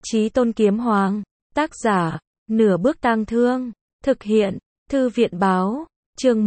Chí Tôn Kiếm Hoàng, tác giả, Nửa Bước Tang Thương, thực hiện, Thư viện báo, chương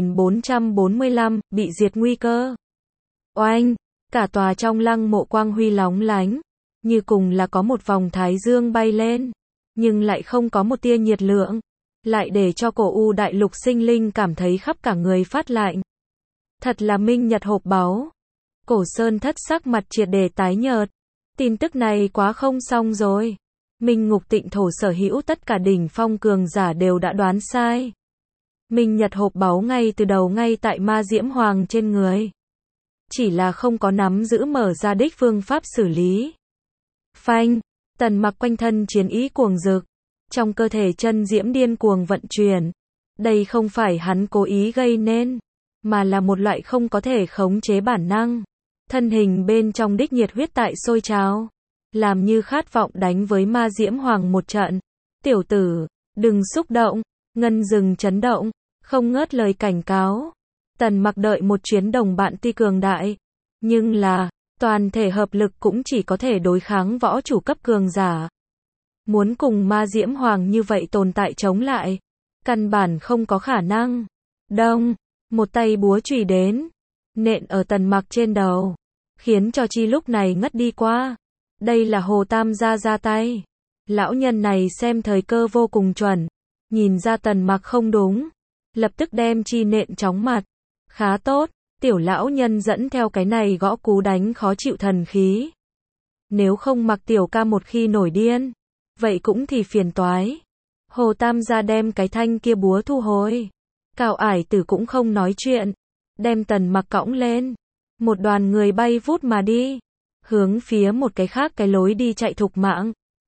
1445, bị diệt nguy cơ. Oanh, cả tòa trong lăng mộ quang huy lóng lánh, như cùng là có một vòng thái dương bay lên, nhưng lại không có một tia nhiệt lượng, lại để cho cổ u đại lục sinh linh cảm thấy khắp cả người phát lạnh. Thật là minh nhật hộp báu. Cổ Sơn Thất sắc mặt triệt để tái nhợt. Tin tức này quá không xong rồi. Minh Ngục Tịnh Thổ sở hữu tất cả đỉnh phong cường giả đều đã đoán sai. Minh Nhật hộp báu ngay từ đầu ngay tại Ma Diễm Hoàng trên người. Chỉ là không có nắm giữ mở ra đích phương pháp xử lý. Phanh, Tần Mặc quanh thân chiến ý cuồng rực. Trong cơ thể chân diễm điên cuồng vận chuyển. Đây không phải hắn cố ý gây nên, mà là một loại không có thể khống chế bản năng. Thân hình bên trong đích nhiệt huyết tại sôi trào, làm như khát vọng đánh với Ma Diễm Hoàng một trận. Tiểu tử, đừng xúc động. Ngân rừng chấn động, không ngớt lời cảnh cáo. Tần Mặc đợi một chuyến đồng bạn tuy cường đại, nhưng là, toàn thể hợp lực cũng chỉ có thể đối kháng võ chủ cấp cường giả. Muốn cùng Ma Diễm Hoàng như vậy tồn tại chống lại, căn bản không có khả năng. Đông, một tay búa chùy đến, nện ở Tần Mặc trên đầu, khiến cho chi lúc này ngất đi qua. Đây là Hồ Tam gia ra tay. Lão nhân này xem thời cơ vô cùng chuẩn, nhìn ra Tần Mặc không đúng, lập tức đem chi nện chóng mặt. Khá tốt, tiểu lão nhân dẫn theo cái này gõ cú đánh khó chịu thần khí. Nếu không Mặc tiểu ca một khi nổi điên, vậy cũng thì phiền toái. Hồ Tam gia đem cái thanh kia búa thu hồi. Cao Ải Tử cũng không nói chuyện, đem Tần Mặc cõng lên. Một đoàn người bay vút mà đi, hướng phía một cái khác cái lối đi chạy thục mạng.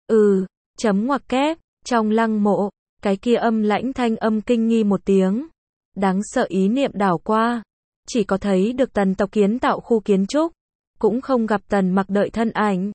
Chấm ngoặc kép, trong lăng mộ, cái kia âm lãnh thanh âm kinh nghi một tiếng. Đáng sợ ý niệm đảo qua, chỉ có thấy được Tần tộc kiến tạo khu kiến trúc, cũng không gặp Tần Mặc đợi thân ảnh.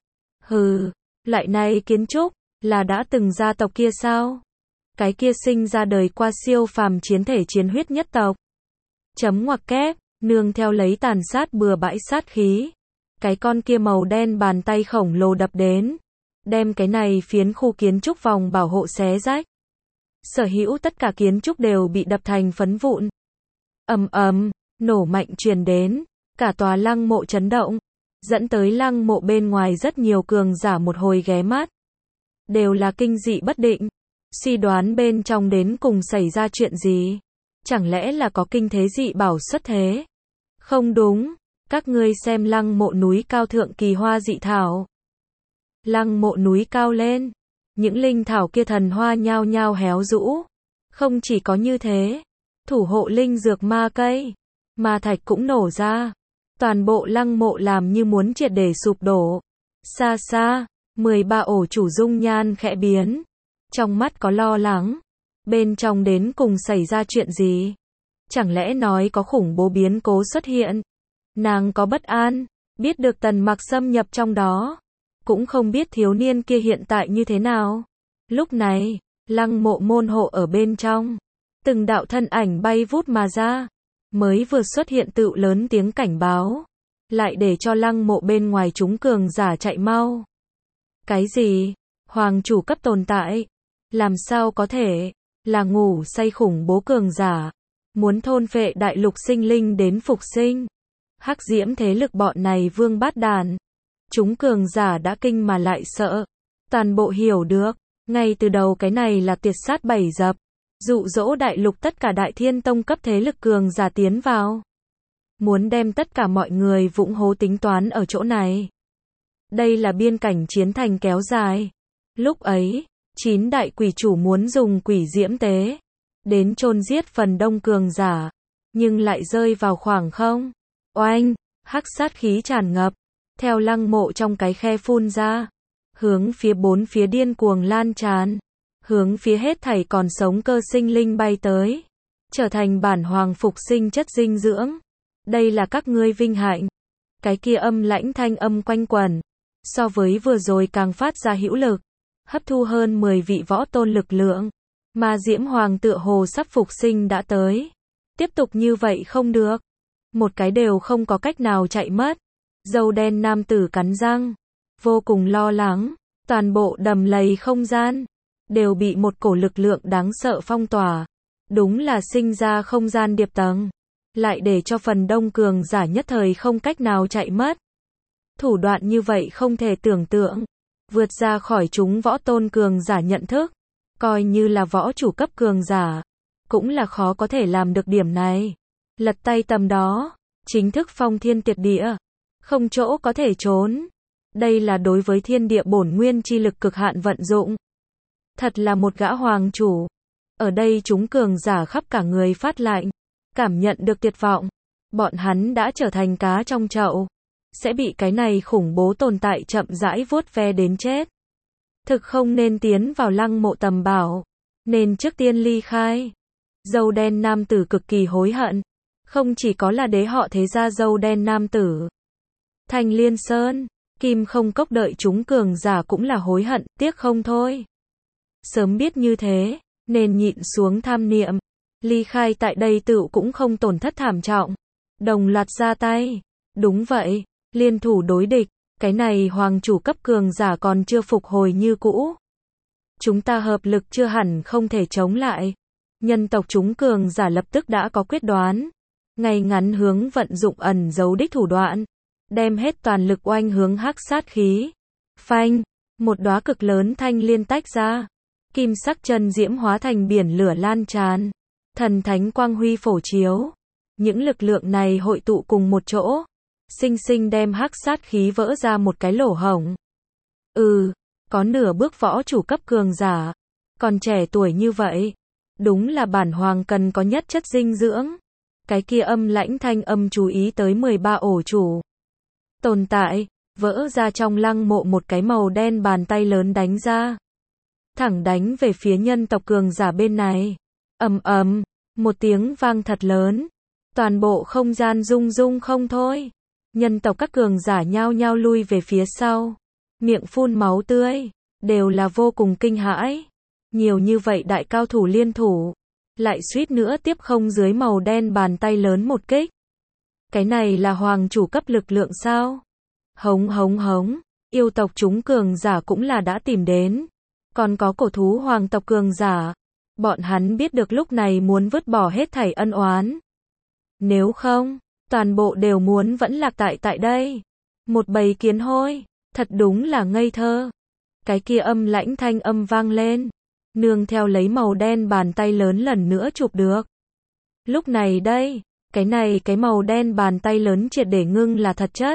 Lại này kiến trúc, là đã từng gia tộc kia sao? Cái kia sinh ra đời qua siêu phàm chiến thể chiến huyết nhất tộc. Chấm ngoặc kép, nương theo lấy tàn sát bừa bãi sát khí. Cái con kia màu đen bàn tay khổng lồ đập đến, đem cái này phiến khu kiến trúc vòng bảo hộ xé rách. Sở hữu tất cả kiến trúc đều bị đập thành phấn vụn. Ầm ầm, nổ mạnh truyền đến, cả tòa lăng mộ chấn động, dẫn tới lăng mộ bên ngoài rất nhiều cường giả một hồi ghé mắt. Đều là kinh dị bất định, suy đoán bên trong đến cùng xảy ra chuyện gì. Chẳng lẽ là có kinh thế dị bảo xuất thế? Không đúng, các ngươi xem lăng mộ núi cao thượng kỳ hoa dị thảo. Lăng mộ núi cao lên, những linh thảo kia thần hoa nhao nhao héo rũ. Không chỉ có như thế, thủ hộ linh dược ma cây, ma thạch cũng nổ ra. Toàn bộ lăng mộ làm như muốn triệt để sụp đổ. Xa xa, 13 ổ chủ dung nhan khẽ biến, trong mắt có lo lắng. Bên trong đến cùng xảy ra chuyện gì? Chẳng lẽ nói có khủng bố biến cố xuất hiện? Nàng có bất an, biết được Tần Mặc xâm nhập trong đó, cũng không biết thiếu niên kia hiện tại như thế nào. Lúc này, lăng mộ môn hộ ở bên trong, từng đạo thân ảnh bay vút mà ra, mới vừa xuất hiện tự lớn tiếng cảnh báo, lại để cho lăng mộ bên ngoài chúng cường giả chạy mau. Cái gì? Hoàng chủ cấp tồn tại? Làm sao có thể? Là ngủ say khủng bố cường giả, muốn thôn phệ đại lục sinh linh đến phục sinh. Hắc diễm thế lực bọn này vương bát đàn. Chúng cường giả đã kinh mà lại sợ. Toàn bộ hiểu được, ngay từ đầu cái này là tuyệt sát bảy dập, dụ dỗ đại lục tất cả đại thiên tông cấp thế lực cường giả tiến vào. Muốn đem tất cả mọi người vụng hố tính toán ở chỗ này. Đây là biên cảnh chiến thành kéo dài. Lúc ấy, 9 đại quỷ chủ muốn dùng quỷ diễm tế đến chôn giết phần đông cường giả, nhưng lại rơi vào khoảng không. Oanh, hắc sát khí tràn ngập, theo lăng mộ trong cái khe phun ra, hướng phía bốn phía điên cuồng lan tràn, hướng phía hết thảy còn sống cơ sinh linh bay tới, trở thành bản hoàng phục sinh chất dinh dưỡng. Đây là các ngươi vinh hạnh. Cái kia âm lãnh thanh âm quanh quẩn, so với vừa rồi càng phát ra hữu lực, hấp thu hơn 10 vị võ tôn lực lượng. Ma Diễm Hoàng tựa hồ sắp phục sinh đã tới. Tiếp tục như vậy không được. Một cái đều không có cách nào chạy mất. Râu đen nam tử cắn răng, vô cùng lo lắng. Toàn bộ đầm lầy không gian đều bị một cổ lực lượng đáng sợ phong tỏa. Đúng là sinh ra không gian điệp tầng, lại để cho phần đông cường giả nhất thời không cách nào chạy mất. Thủ đoạn như vậy không thể tưởng tượng, vượt ra khỏi chúng võ tôn cường giả nhận thức, coi như là võ chủ cấp cường giả, cũng là khó có thể làm được điểm này. Lật tay tầm đó, chính thức phong thiên tuyệt địa, không chỗ có thể trốn. Đây là đối với thiên địa bổn nguyên chi lực cực hạn vận dụng. Thật là một gã hoàng chủ. Ở đây chúng cường giả khắp cả người phát lạnh, cảm nhận được tuyệt vọng. Bọn hắn đã trở thành cá trong chậu, sẽ bị cái này khủng bố tồn tại chậm rãi vuốt ve đến chết. Thực không nên tiến vào lăng mộ tầm bảo, nên trước tiên ly khai. Dâu đen nam tử cực kỳ hối hận, không chỉ có là đế họ thế gia dâu đen nam tử. Thanh Liên Sơn, Kim Không Cốc đợi chúng cường giả cũng là hối hận, tiếc không thôi. Sớm biết như thế, nên nhịn xuống tham niệm, ly khai tại đây tựu cũng không tổn thất thảm trọng. Đồng loạt ra tay, đúng vậy, liên thủ đối địch, cái này hoàng chủ cấp cường giả còn chưa phục hồi như cũ. Chúng ta hợp lực chưa hẳn không thể chống lại. Nhân tộc chúng cường giả lập tức đã có quyết đoán, ngay ngắn hướng vận dụng ẩn giấu đích thủ đoạn, đem hết toàn lực oanh hướng hắc sát khí. Phanh, một đóa cực lớn thanh liên tách ra, kim sắc chân diễm hóa thành biển lửa lan tràn, thần thánh quang huy phổ chiếu. Những lực lượng này hội tụ cùng một chỗ, sinh sinh đem hắc sát khí vỡ ra một cái lỗ hổng. Có nửa bước võ chủ cấp cường giả, còn trẻ tuổi như vậy, đúng là bản hoàng cần có nhất chất dinh dưỡng. Cái kia âm lãnh thanh âm chú ý tới 13 ổ chủ tồn tại, vỡ ra trong lăng mộ một cái màu đen bàn tay lớn đánh ra, thẳng đánh về phía nhân tộc cường giả bên này. Ầm ầm, một tiếng vang thật lớn, toàn bộ không gian rung rung không thôi. Nhân tộc các cường giả nhao nhao lui về phía sau, miệng phun máu tươi, đều là vô cùng kinh hãi. Nhiều như vậy đại cao thủ liên thủ, lại suýt nữa tiếp không dưới màu đen bàn tay lớn một kích. Cái này là hoàng chủ cấp lực lượng sao? Hống hống hống, yêu tộc chúng cường giả cũng là đã tìm đến. Còn có cổ thú hoàng tộc cường giả, bọn hắn biết được lúc này muốn vứt bỏ hết thảy ân oán. Nếu không, toàn bộ đều muốn vẫn lạc tại đây. Một bầy kiến hôi, thật đúng là ngây thơ. Cái kia âm lãnh thanh âm vang lên, nương theo lấy màu đen bàn tay lớn lần nữa chụp được. Lúc này đây, cái màu đen bàn tay lớn triệt để ngưng là thật chất.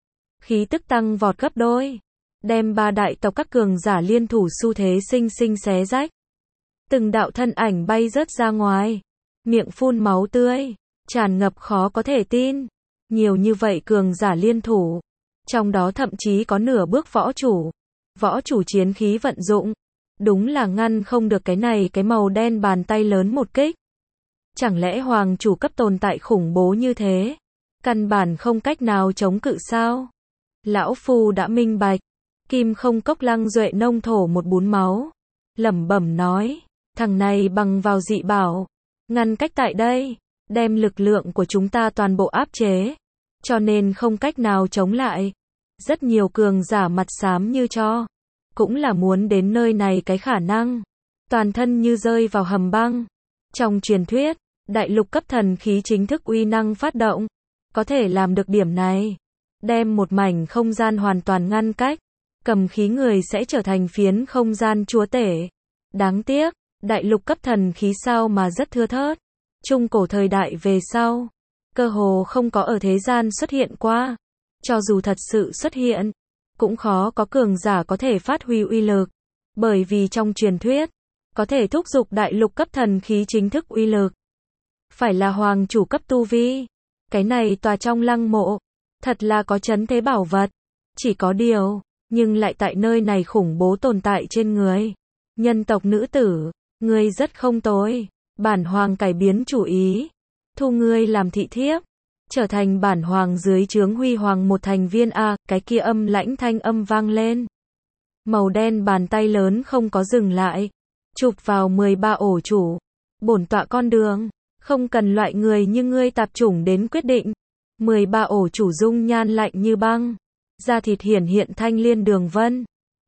Khí tức tăng vọt gấp đôi, đem ba đại tộc các cường giả liên thủ xu thế sinh sinh xé rách. Từng đạo thân ảnh bay rớt ra ngoài, miệng phun máu tươi, tràn ngập khó có thể tin. Nhiều như vậy cường giả liên thủ, trong đó thậm chí có nửa bước võ chủ. Võ chủ chiến khí vận dụng, đúng là ngăn không được cái màu đen bàn tay lớn một kích. Chẳng lẽ hoàng chủ cấp tồn tại khủng bố như thế, căn bản không cách nào chống cự sao? Lão phu đã minh bạch. Kim Không Cốc Lăng Duệ nông thổ một bún máu, lẩm bẩm nói, thằng này bằng vào dị bảo, ngăn cách tại đây, đem lực lượng của chúng ta toàn bộ áp chế, cho nên không cách nào chống lại. Rất nhiều cường giả mặt xám như cho, cũng là muốn đến nơi này cái khả năng, toàn thân như rơi vào hầm băng. Trong truyền thuyết, đại lục cấp thần khí chính thức uy năng phát động, có thể làm được điểm này, đem một mảnh không gian hoàn toàn ngăn cách, cầm khí người sẽ trở thành phiến không gian chúa tể. Đáng tiếc, đại lục cấp thần khí sao mà rất thưa thớt. Trung cổ thời đại về sau, cơ hồ không có ở thế gian xuất hiện qua. Cho dù thật sự xuất hiện, cũng khó có cường giả có thể phát huy uy lực. Bởi vì trong truyền thuyết, có thể thúc giục đại lục cấp thần khí chính thức uy lực, phải là hoàng chủ cấp tu vi. Cái này tòa trong lăng mộ, thật là có trấn thế bảo vật. Chỉ có điều, nhưng lại tại nơi này khủng bố tồn tại trên người. Nhân tộc nữ tử, ngươi rất không tồi. Bản hoàng cải biến chủ ý, thu ngươi làm thị thiếp, trở thành bản hoàng dưới trướng huy hoàng một thành viên. Cái kia âm lãnh thanh âm vang lên. Màu đen bàn tay lớn không có dừng lại, chụp vào 13 ổ chủ. Bổn tọa con đường, không cần loại người như ngươi tạp chủng đến quyết định. 13 ổ chủ dung nhan lạnh như băng, da thịt hiển hiện thanh liên đường vân,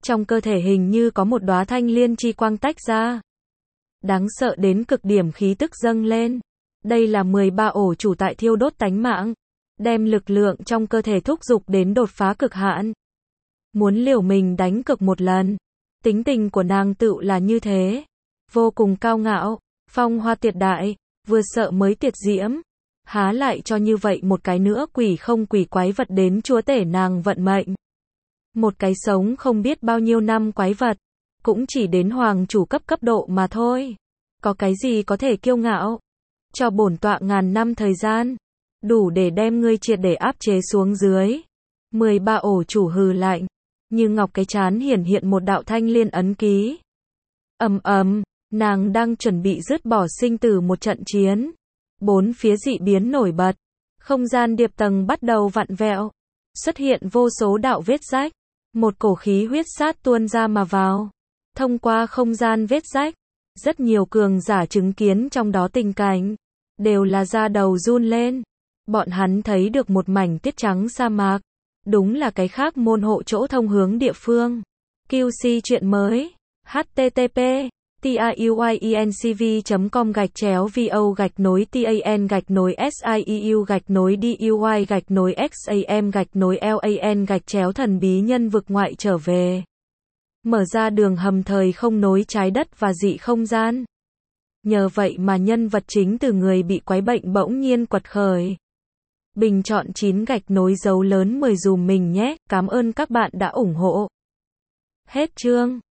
Trong cơ thể hình như có một đóa thanh liên chi quang tách ra. Đáng sợ đến cực điểm khí tức dâng lên. Đây là 13 ổ chủ tại thiêu đốt tánh mạng. Đem lực lượng trong cơ thể thúc giục đến đột phá cực hạn. Muốn liều mình đánh cực một lần. Tính tình của nàng tựu là như thế. Vô cùng cao ngạo, phong hoa tuyệt đại, vừa sợ mới tuyệt diễm. Há lại cho như vậy một cái nữa quỷ không quỷ quái vật đến chúa tể nàng vận mệnh. Một cái sống không biết bao nhiêu năm quái vật, cũng chỉ đến hoàng chủ cấp độ mà thôi. Có cái gì có thể kiêu ngạo? Cho bổn tọa ngàn năm thời gian, đủ để đem ngươi triệt để áp chế xuống dưới. 13 ổ chủ hừ lạnh, như ngọc cái chán hiển hiện một đạo thanh liên ấn ký. Nàng đang chuẩn bị dứt bỏ sinh tử một trận chiến. Bốn phía dị biến nổi bật, không gian điệp tầng bắt đầu vặn vẹo, xuất hiện vô số đạo vết rách, một cổ khí huyết sát tuôn ra mà vào. Thông qua không gian vết rách, rất nhiều cường giả chứng kiến trong đó tình cảnh, đều là da đầu run lên. Bọn hắn thấy được một mảnh tuyết trắng sa mạc, đúng là cái khác môn hộ chỗ thông hướng địa phương. QC chuyện mới, http tiuy.sieu/vo/sieu/duy/xam/lan/thần bí nhân vực ngoại trở về. Mở ra đường hầm thời không nối trái đất và dị không gian. Nhờ vậy mà nhân vật chính từ người bị quái bệnh bỗng nhiên quật khởi. Bình chọn 9 gạch nối dấu lớn 10 dùm mình nhé, cảm ơn các bạn đã ủng hộ. Hết chương.